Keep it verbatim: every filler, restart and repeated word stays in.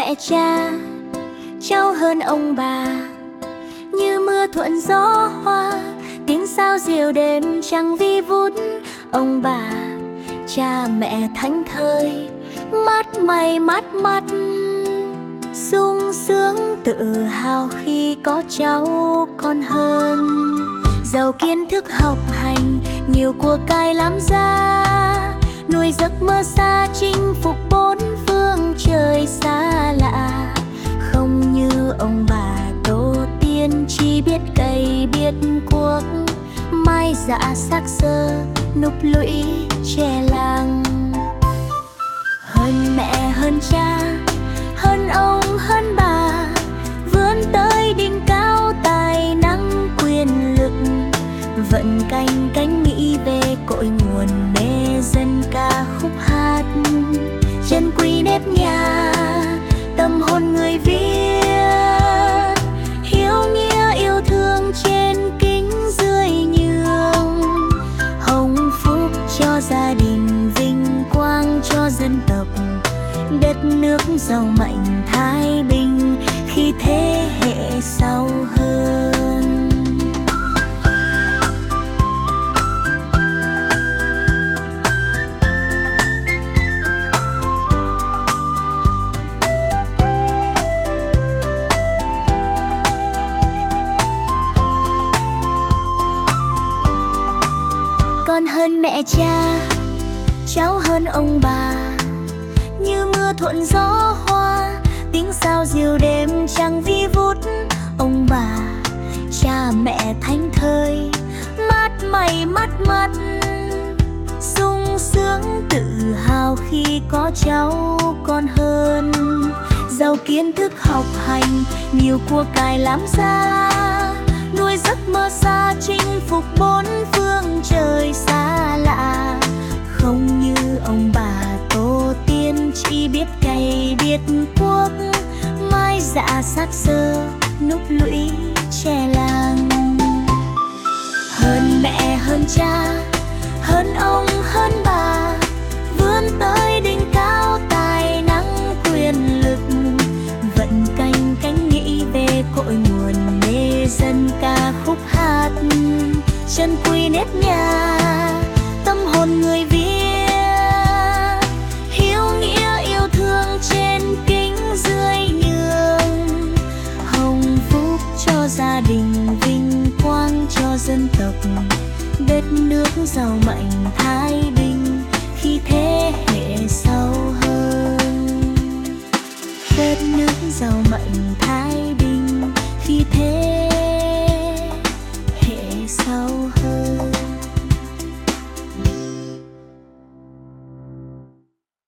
mẹ cha, cháu hơn ông bà. Như mưa thuận gió hoa, tiếng sao diều đêm trăng vi vút. Ông bà, cha mẹ thánh thơi, mắt mày mắt mắt sung sướng tự hào khi có cháu con hơn. Giàu kiến thức học hành, nhiều của cải lắm ra, nuôi giấc mơ xa chinh phục bốn phương trời xa lạ. Không như ông bà tổ tiên chỉ biết cày biết cuốc, mai dạ xác xơ núp lũy che làng. Hơn mẹ hơn cha, hơn ông hơn bà, vươn tới đỉnh cao tài năng quyền lực. Vận canh cánh nghĩ về cội nguồn mê dân ca khúc hát. Chân quý nếp nhà, tâm hồn người Việt, hiếu nghĩa yêu thương trên kính dưới nhường. Hồng phúc cho gia đình, vinh quang cho dân tộc, đất nước giàu mạnh thái bình khi thế hệ sau hơn. Con hơn mẹ cha, cháu hơn ông bà. Như mưa thuận gió hoa, tiếng sao diều đêm trăng vi vút. Ông bà, cha mẹ thánh thơi, mắt mày mắt mắt sung sướng tự hào khi có cháu con hơn. Giàu kiến thức học hành, nhiều của cải lắm ra, nuôi giấc mơ xa chinh phục bốn phương trời xa lạ. Không như ông bà tổ tiên chỉ biết cày biết cuốc, mai dạ xác xơ núp lũy che làng. Hơn mẹ hơn cha, hơn ông hơn bà, vươn tới đỉnh cao tài năng quyền lực. Vận canh cánh nghĩ về cội nguồn mê dân ca khúc hát. Chân quý nếp nhà, tâm hồn người Việt, hiếu nghĩa yêu thương trên kính dưới nhường. Hồng phúc cho gia đình, vinh quang cho dân tộc, đất nước giàu mạnh thái bình khi thế hệ sau hơn. Đất nước giàu mạnh thái